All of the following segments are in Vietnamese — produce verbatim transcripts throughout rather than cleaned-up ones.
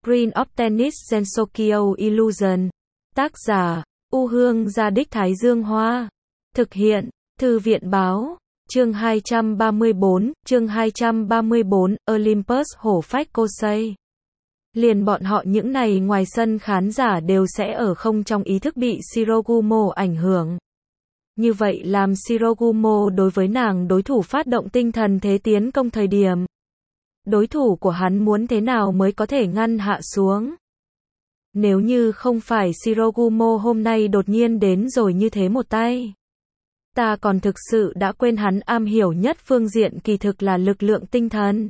Screen of Tennis Sensokyo Illusion. Tác giả, U Hương Gia Đích Thái Dương Hoa. Thực hiện, Thư viện Báo. Chương hai trăm ba mươi tư, chương hai trăm ba mươi tư, Olympus hổ phách Kosei. Liền bọn họ những này ngoài sân khán giả đều sẽ ở không trong ý thức bị Shirogumo ảnh hưởng. Như vậy làm Shirogumo đối với nàng đối thủ phát động tinh thần thế tiến công thời điểm. Đối thủ của hắn muốn thế nào mới có thể ngăn hạ xuống. Nếu như không phải Shirogumo hôm nay đột nhiên đến rồi như thế một tay. Ta còn thực sự đã quên hắn am hiểu nhất phương diện kỳ thực là lực lượng tinh thần.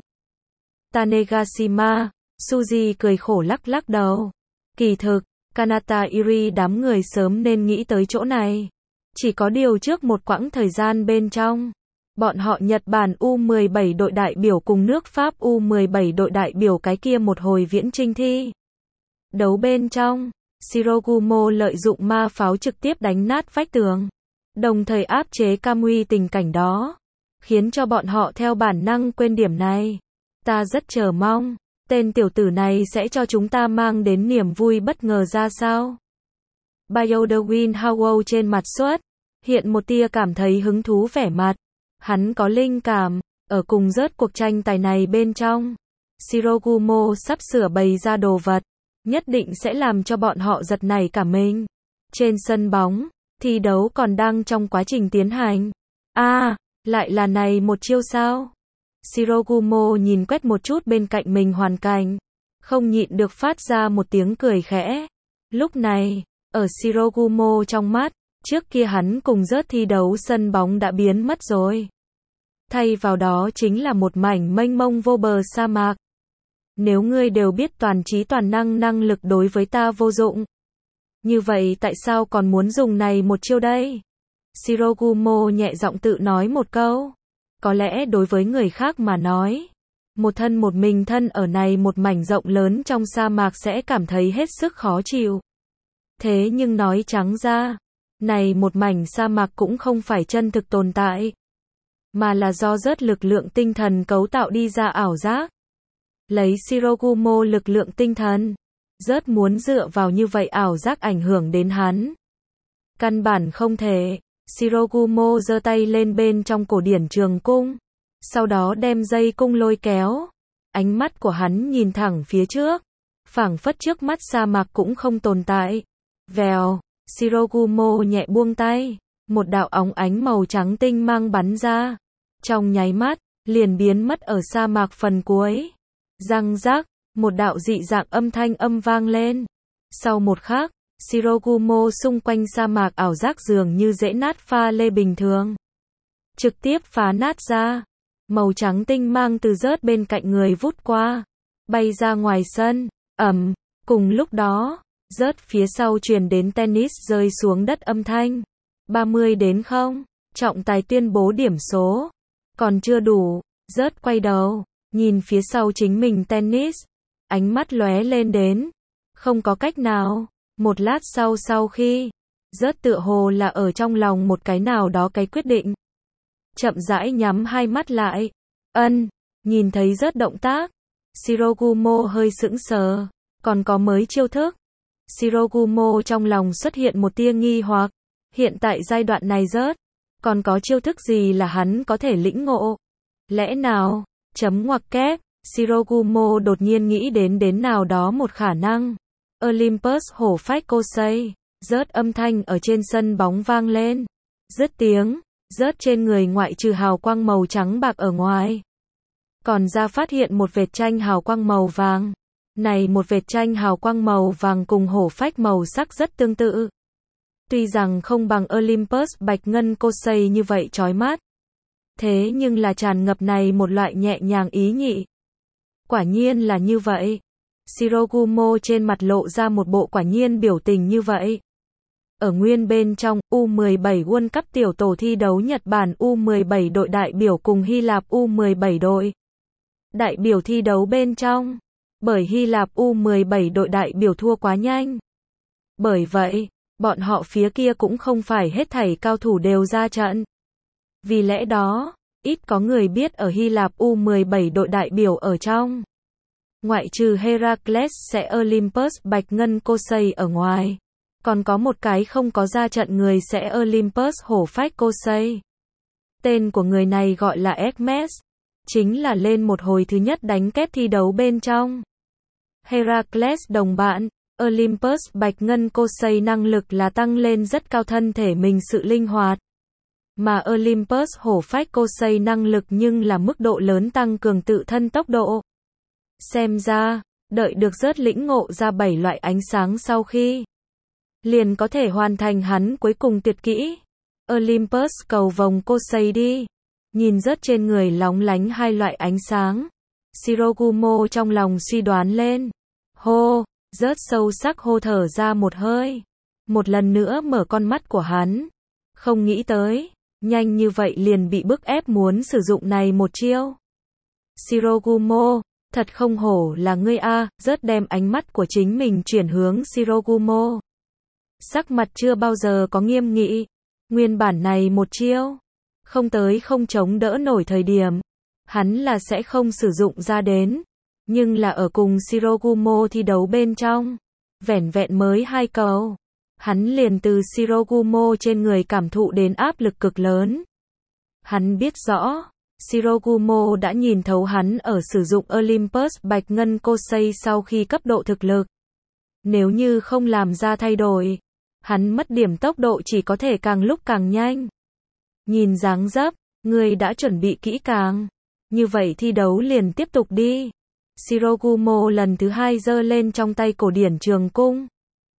Tanegashima, Suzy cười khổ lắc lắc đầu. Kỳ thực, Kanata Iri đám người sớm nên nghĩ tới chỗ này. Chỉ có điều trước một quãng thời gian bên trong, bọn họ Nhật Bản U mười bảy đội đại biểu cùng nước Pháp U mười bảy đội đại biểu cái kia một hồi viễn chinh thi. Đấu bên trong, Shirogumo lợi dụng ma pháo trực tiếp đánh nát vách tường, đồng thời áp chế Kamui tình cảnh đó, khiến cho bọn họ theo bản năng quên điểm này. Ta rất chờ mong, tên tiểu tử này sẽ cho chúng ta mang đến niềm vui bất ngờ ra sao. Bioderwin Howell trên mặt xuất hiện một tia cảm thấy hứng thú vẻ mặt. Hắn có linh cảm, ở cùng rớt cuộc tranh tài này bên trong, Shirogumo sắp sửa bày ra đồ vật, nhất định sẽ làm cho bọn họ giật nảy cả mình. Trên sân bóng, thi đấu còn đang trong quá trình tiến hành. A, à, lại là này một chiêu sao? Shirogumo nhìn quét một chút bên cạnh mình hoàn cảnh, không nhịn được phát ra một tiếng cười khẽ. Lúc này, ở Shirogumo trong mắt, trước kia hắn cùng rớt thi đấu sân bóng đã biến mất rồi. Thay vào đó chính là một mảnh mênh mông vô bờ sa mạc. Nếu ngươi đều biết toàn trí toàn năng năng lực đối với ta vô dụng, như vậy tại sao còn muốn dùng này một chiêu đây? Shirogumo nhẹ giọng tự nói một câu. Có lẽ đối với người khác mà nói, một thân một mình thân ở này một mảnh rộng lớn trong sa mạc sẽ cảm thấy hết sức khó chịu. Thế nhưng nói trắng ra, này một mảnh sa mạc cũng không phải chân thực tồn tại, mà là do rớt lực lượng tinh thần cấu tạo đi ra ảo giác. Lấy Shirogumo lực lượng tinh thần, rớt muốn dựa vào như vậy ảo giác ảnh hưởng đến hắn. Căn bản không thể. Shirogumo giơ tay lên bên trong cổ điển trường cung, sau đó đem dây cung lôi kéo. Ánh mắt của hắn nhìn thẳng phía trước, phảng phất trước mắt sa mạc cũng không tồn tại. Vèo, Shirogumo nhẹ buông tay, một đạo óng ánh màu trắng tinh mang bắn ra. Trong nháy mắt, liền biến mất ở sa mạc phần cuối. Răng rắc, một đạo dị dạng âm thanh âm vang lên. Sau một khắc, Shirogumo xung quanh sa mạc ảo giác dường như dễ nát pha lê bình thường. Trực tiếp phá nát ra. Màu trắng tinh mang từ rớt bên cạnh người vút qua, bay ra ngoài sân. Ầm, cùng lúc đó, rớt phía sau truyền đến tennis rơi xuống đất âm thanh. ba mươi đến không, trọng tài tuyên bố điểm số. Còn chưa đủ, rớt quay đầu, nhìn phía sau chính mình tennis. Ánh mắt lóe lên đến. Không có cách nào. Một lát sau sau khi, rớt tựa hồ là ở trong lòng một cái nào đó cái quyết định. Chậm rãi nhắm hai mắt lại. Ân, nhìn thấy rớt động tác. Shirogumo hơi sững sờ. Còn có mới chiêu thức. Shirogumo trong lòng xuất hiện một tia nghi hoặc. Hiện tại giai đoạn này rớt, còn có chiêu thức gì là hắn có thể lĩnh ngộ? Lẽ nào, chấm ngoặc kép, Shirogumo đột nhiên nghĩ đến đến nào đó một khả năng. Olympus hổ phách Kosei, rớt âm thanh ở trên sân bóng vang lên. Dứt tiếng, rớt trên người ngoại trừ hào quang màu trắng bạc ở ngoài. Còn ra phát hiện một vệt tranh hào quang màu vàng. Này một vệt tranh hào quang màu vàng cùng hổ phách màu sắc rất tương tự. Tuy rằng không bằng Olympus bạch ngân Kosei như vậy chói mắt. Thế nhưng là tràn ngập này một loại nhẹ nhàng ý nhị. Quả nhiên là như vậy. Shirogumo trên mặt lộ ra một bộ quả nhiên biểu tình như vậy. Ở nguyên bên trong, U mười bảy World Cup tiểu tổ thi đấu Nhật Bản U mười bảy đội đại biểu cùng Hy Lạp U mười bảy đội đại biểu thi đấu bên trong. Bởi Hy Lạp U mười bảy đội đại biểu thua quá nhanh. Bởi vậy, bọn họ phía kia cũng không phải hết thảy cao thủ đều ra trận. Vì lẽ đó, ít có người biết ở Hy Lạp U mười bảy đội đại biểu ở trong. Ngoại trừ Heracles sẽ Olympus Bạch Ngân Kosei ở ngoài. Còn có một cái không có ra trận người sẽ Olympus Hổ Phách Kosei. Tên của người này gọi là Hermes. Chính là lên một hồi thứ nhất đánh kép thi đấu bên trong. Heracles đồng bạn, Olympus Bạch Ngân Kosei năng lực là tăng lên rất cao thân thể mình sự linh hoạt. Mà Olympus Hổ Phách Kosei năng lực nhưng là mức độ lớn tăng cường tự thân tốc độ. Xem ra, đợi được rớt lĩnh ngộ ra bảy loại ánh sáng sau khi liền có thể hoàn thành hắn cuối cùng tuyệt kỹ. Olympus cầu vồng Kosei đi. Nhìn rớt trên người lóng lánh hai loại ánh sáng. Shirogumo trong lòng suy đoán lên. Hô, rớt sâu sắc hô thở ra một hơi. Một lần nữa mở con mắt của hắn. Không nghĩ tới, nhanh như vậy liền bị bức ép muốn sử dụng này một chiêu. Shirogumo, thật không hổ là ngươi a, rớt đem ánh mắt của chính mình chuyển hướng Shirogumo. Sắc mặt chưa bao giờ có nghiêm nghị. Nguyên bản này một chiêu, không tới không chống đỡ nổi thời điểm, hắn là sẽ không sử dụng ra đến. Nhưng là ở cùng Shirogumo thi đấu bên trong, vẻn vẹn mới hai cầu, hắn liền từ Shirogumo trên người cảm thụ đến áp lực cực lớn. Hắn biết rõ, Shirogumo đã nhìn thấu hắn ở sử dụng Olympus Bạch Ngân Kosei sau khi cấp độ thực lực. Nếu như không làm ra thay đổi, hắn mất điểm tốc độ chỉ có thể càng lúc càng nhanh. Nhìn dáng dấp, người đã chuẩn bị kỹ càng. Như vậy thi đấu liền tiếp tục đi. Shirogumo lần thứ hai giơ lên trong tay cổ điển trường cung.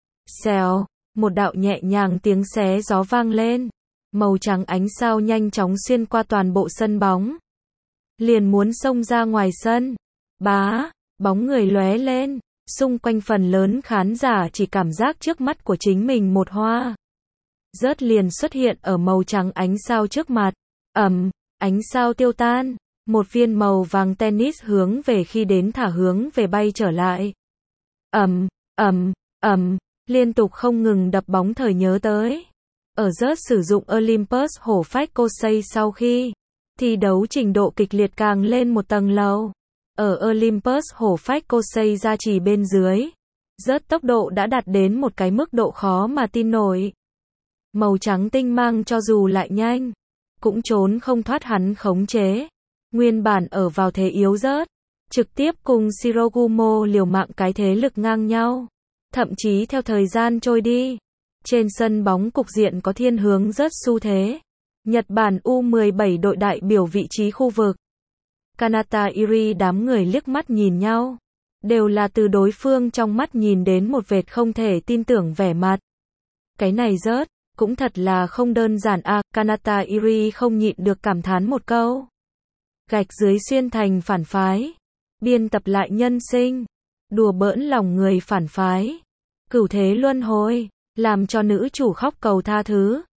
Xèo, một đạo nhẹ nhàng tiếng xé gió vang lên. Màu trắng ánh sao nhanh chóng xuyên qua toàn bộ sân bóng. Liền muốn xông ra ngoài sân. Bá, bóng người lóe lên. Xung quanh phần lớn khán giả chỉ cảm giác trước mắt của chính mình một hoa. Rớt liền xuất hiện ở màu trắng ánh sao trước mặt. Ầm, ánh sao tiêu tan. Một viên màu vàng tennis hướng về khi đến thả hướng về bay trở lại. Ầm, ầm, ầm, liên tục không ngừng đập bóng thời nhớ tới. Ở rớt sử dụng Olympus Hổ Phách Kosei sau khi thi đấu trình độ kịch liệt càng lên một tầng lầu. Ở Olympus Hổ Phách Kosei gia trì bên dưới, rớt tốc độ đã đạt đến một cái mức độ khó mà tin nổi. Màu trắng tinh mang cho dù lại nhanh, cũng trốn không thoát hắn khống chế. Nguyên bản ở vào thế yếu rớt, trực tiếp cùng Shirogumo liều mạng cái thế lực ngang nhau. Thậm chí theo thời gian trôi đi, trên sân bóng cục diện có thiên hướng rất xu thế. Nhật Bản U mười bảy đội đại biểu vị trí khu vực. Kanata Iri đám người liếc mắt nhìn nhau. Đều là từ đối phương trong mắt nhìn đến một vệt không thể tin tưởng vẻ mặt. Cái này rớt, cũng thật là không đơn giản à, Kanata Iri không nhịn được cảm thán một câu. Gạch dưới xuyên thành phản phái. Biên tập lại nhân sinh. Đùa bỡn lòng người phản phái. Cửu thế luân hồi. Làm cho nữ chủ khóc cầu tha thứ.